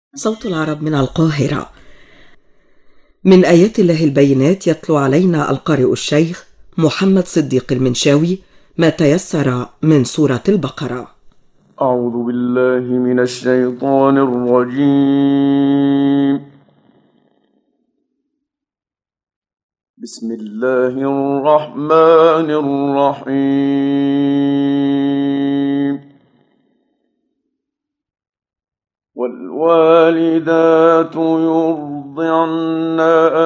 صوت العرب من القاهرة. من آيات الله البينات يتلو علينا القارئ الشيخ محمد صديق المنشاوي ما تيسر من سورة البقرة. أعوذ بالله من الشيطان الرجيم. بسم الله الرحمن الرحيم. والوالدات يرضعن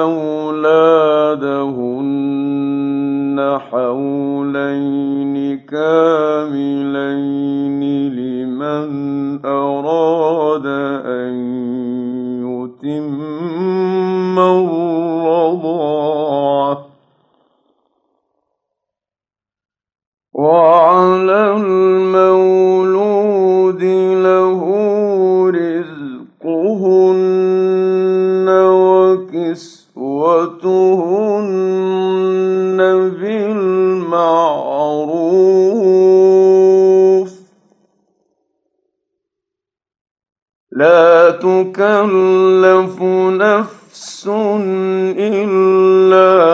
أولادهن حولين كاملين لمن أراد أن يتم الرضاعة، وعلى المولود له رزقهن وكسوتهن بالمعروف، لا تكلف نفس إلا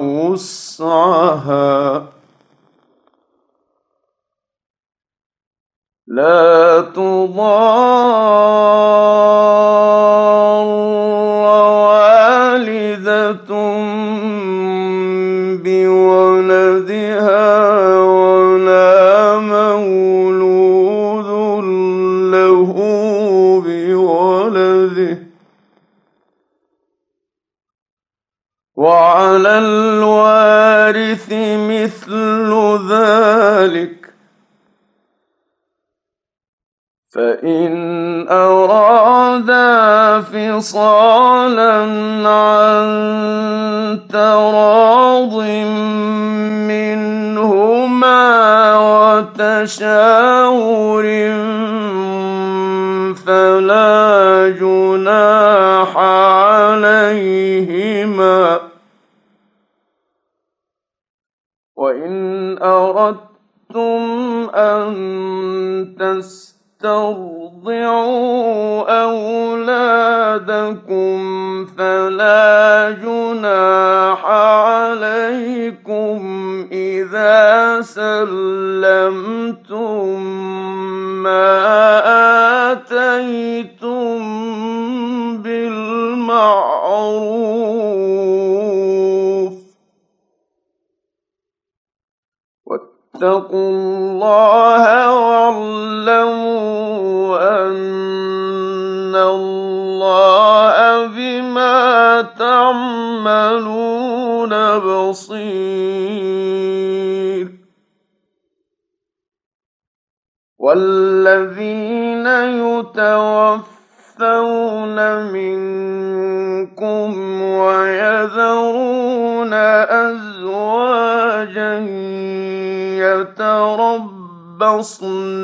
وسعها، لا تضار والدة بولدها ولا مولود له بولده، وعلى الوارث مثل ذلك، فإن أرادا فصالا عن تراض منهما وتشاور فلا جناح عليهما. وإن أردتم أن تسترضعوا أولادكم فلا جناح عليكم إذا سلمتم ما آتيتم بالمعروف، واتقوا الله واعلموا أن الله بما تعملون بصير. والذين يتوفون منكم ويذرون أزواجا يتربصن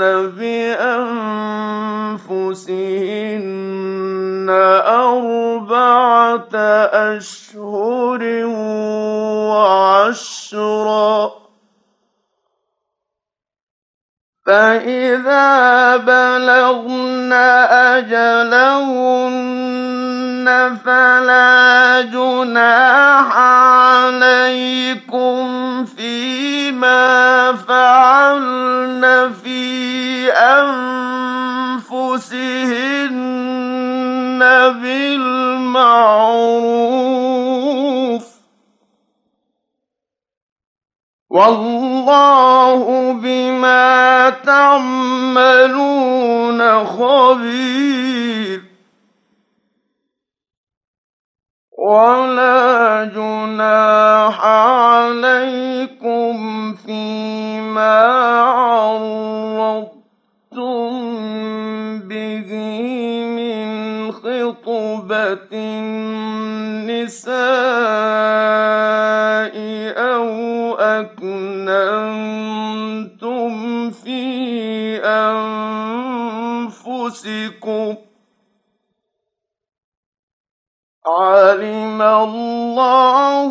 بأنفسهن أربعة أشهر وعشرا، فإذا بلغن أجلهن فلا جناح عليكم فيما فعلن في أنفسهن بالمعروف، والله بما تعملون خبير. ولا جناح عليكم فيما عرضتم به من خطبة النساء أو أكننتم في أنفسكم، علم الله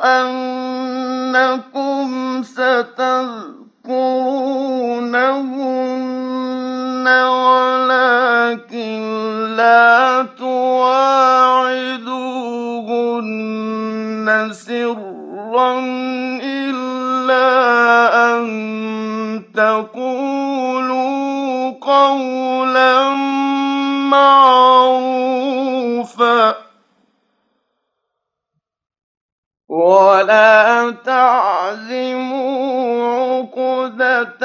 أنكم ستذكرونهن ولكن لا تواعدوهن سرا إلا أن تقولوا قولا معروفا ولا تعزموا عقدة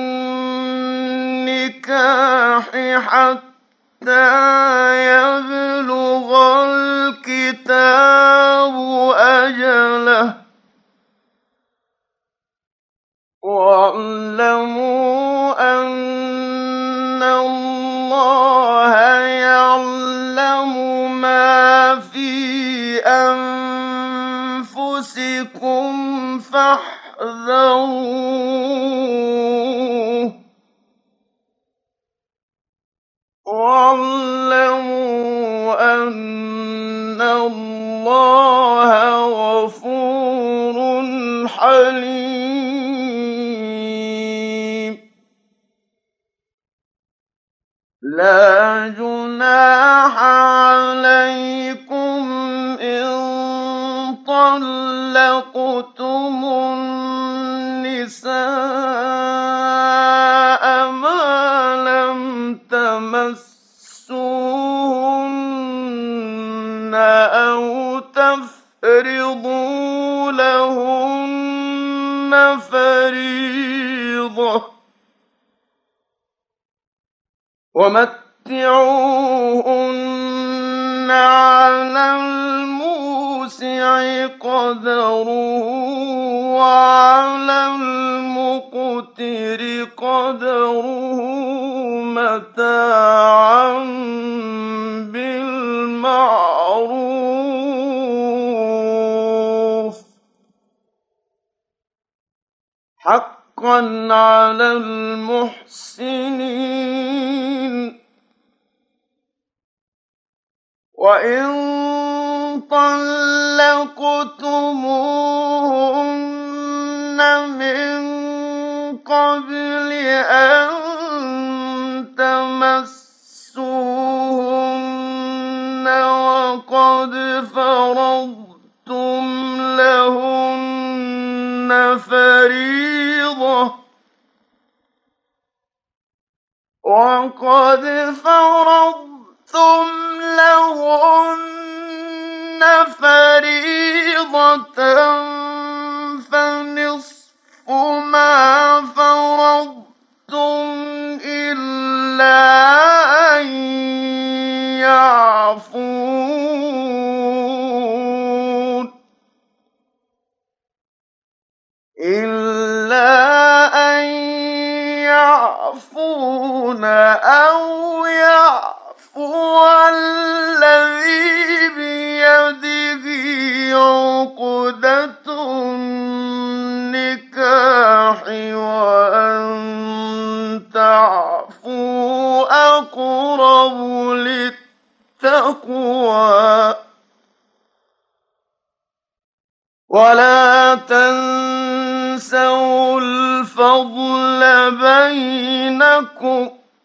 النكاح حتى يبلغ الكتاب أجله واعلموا أن الله يعلم ما في أنفسكم فاحذروه واعلموا أن الله غفور حليم لا جناح عليكم إن طلقتم النساء ما لم تمسوهن أو تفرضوا لهن فريضة ومتعوهن على الموسع قدره وعلى المقتر قدره متاعا بالمعروف حقا على المحسنين وإن طلقتموهن من قبل أن تمسوهن وقد فرضتم لهن فريضة فنصف ما فرضتم إلا أن يعفون أو يعفو الذي بيده عقدة النكاح وأن تعفوا أقرب للتقوى ولا تنسوا الفضل بينكم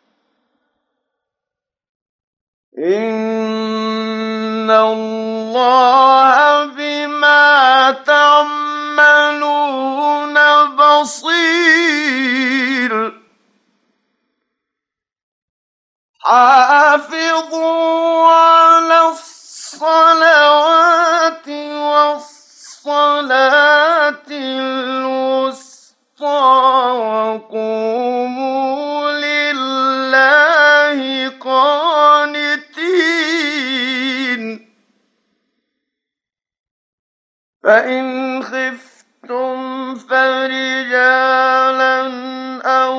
إن الله بما تعملون بصير حافظوا على الصلوات والصلاة الوسطى وقوموا لله قانتين فإن خفتم فرجالا أو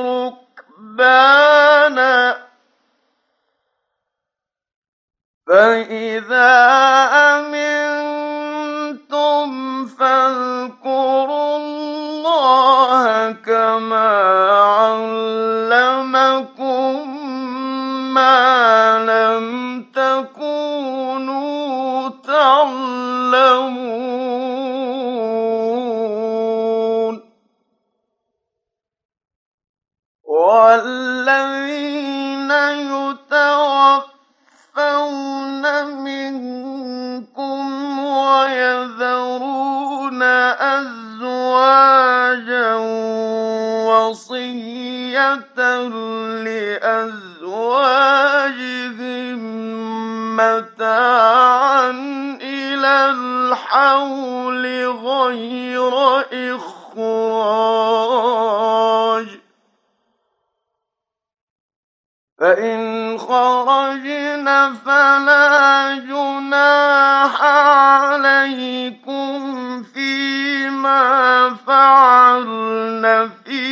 ركبانا فإذا أمنتم فاذكروا الله كما علمكم ما لم تكونوا تعلمون والذين يتوفون منكم ويذرون أزواجا وصية لأزواجهم متاعا إلى الحول غير إخراج فإن خرجن فلا جناح عليكم فيما فعلن في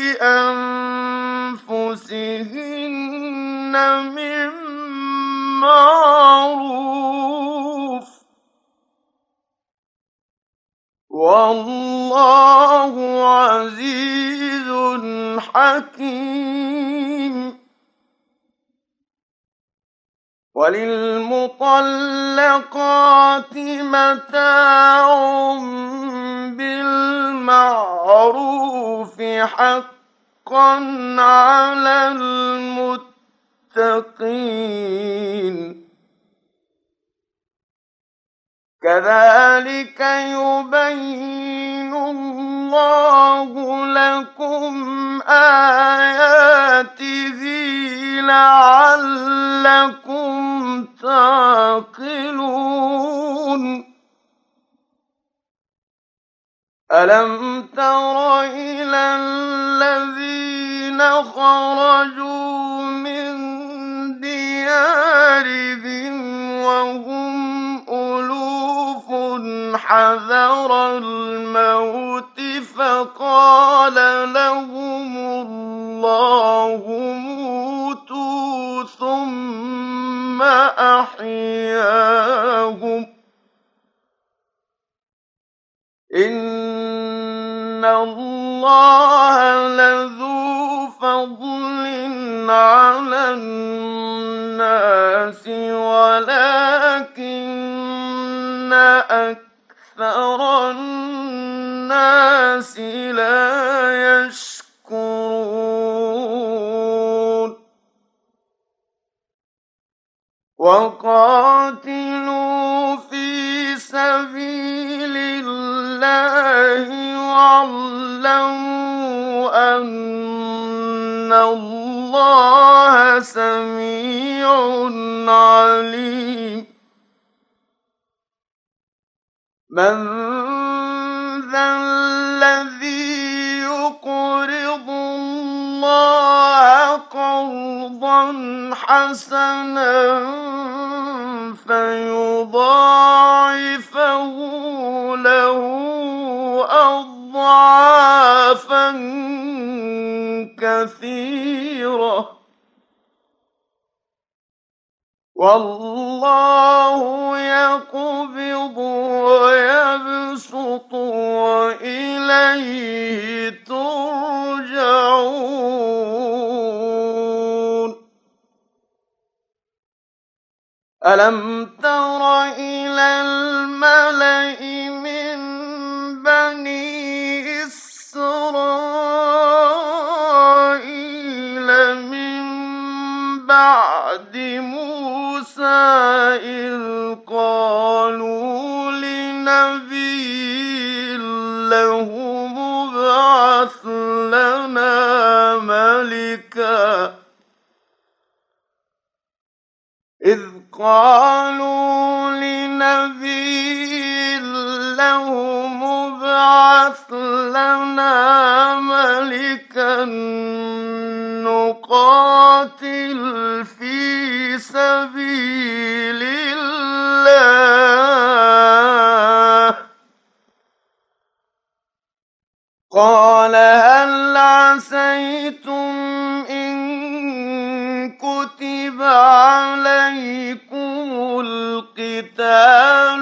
أنفسهن من معروف والله عزيز حكيم وللمطلقات متاع بالمعروف حقا على المتقين كذلك يبين الله لكم آياته لعلكم تعقلون ألم تر إلى الذين خرجوا من ديارهم وهم ألوف حذر الموت فقال لهم الله موتوا ثم أحياهم إن الله لذو فضل على الناس ولكن أكثر الناس لا يشكرون وقاتلوا في سبيل الله واعلموا أن الله سميع عليم من ذا الذي يقرض الله قرضا حسنا فيضاعفه له أضعافا كثيرة والله يقبض ويبسط وإليه ترجعون ألم تر إلى الملأ من بني إسرائيل من بعد موسى إذ قالوا لنبي له ابعث لنا ملكا إذ قالوا لنبي له ابعث لنا ملكا نقاتل في سبيل الله قال هل عسيتم إن كتب عليكم القتال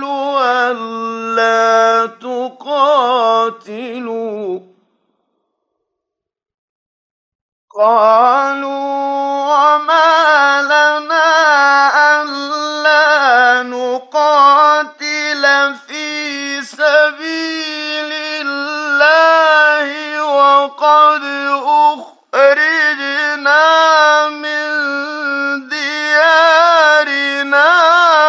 ألا تقاتلوا قالوا وما لنا ألا نقاتل في سبيل الله وقد أخرجنا من ديارنا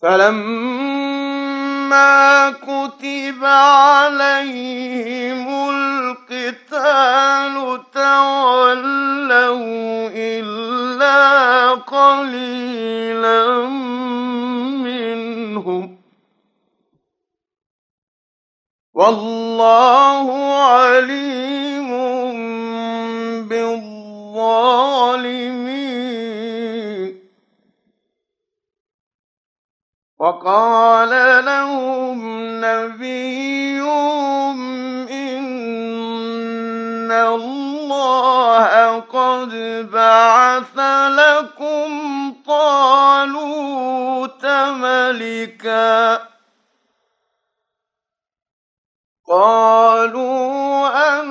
فلما كتب عليهم القتال تولوا إلا قليلا منهم والله عليم بالظالمين. وقال لهم نبيهم إن الله قد بعث لكم طالوت ملكا. قالوا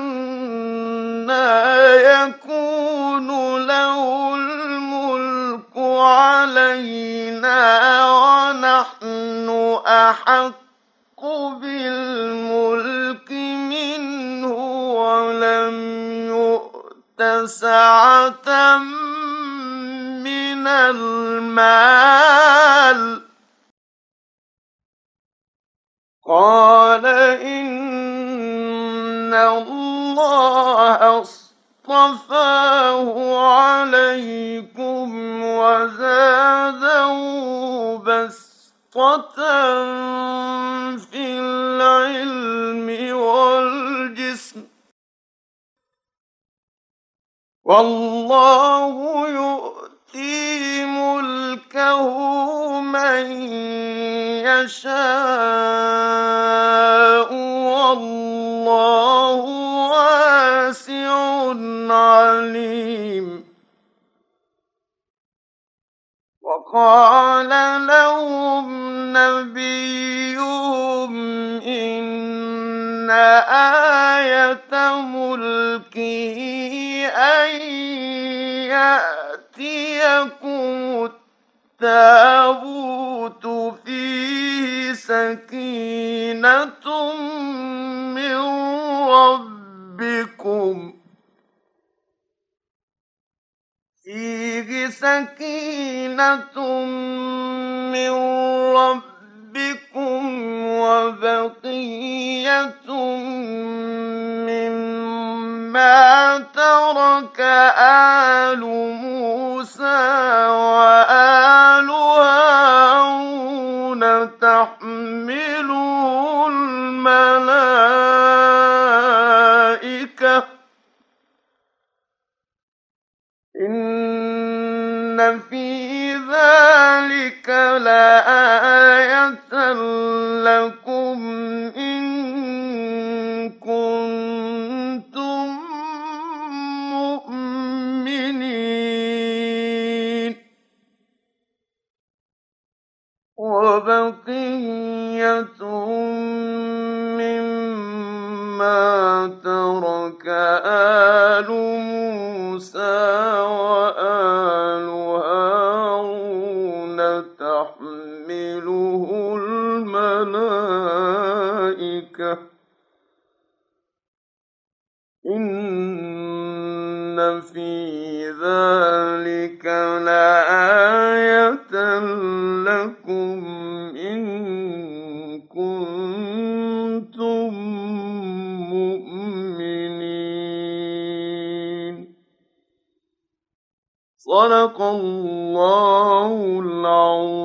أنى يكون له الملك علينا ونحن أحق بالملك منه ولم يؤت سعة من المال. قال إن الله اصطفاه عليكم وزاده بسطة في العلم والجسم والله يؤتي ملكه من يشاء والله واسع عليم. وقال لهم نبيهم إن آية ملكه أن يأتيكم التابوت فيه سكينة من ربكم وبقية مما ترك آل موسى وآل هارون تحمله الملائكة إن في ذلك لآية لكم إن كنتم مؤمنين. وبقية مما ترك آل موسى وآل هارون تحمله الملائكة إن في ذلك لآية لكم إن كنتم مؤمنين. صدق الله العظيم.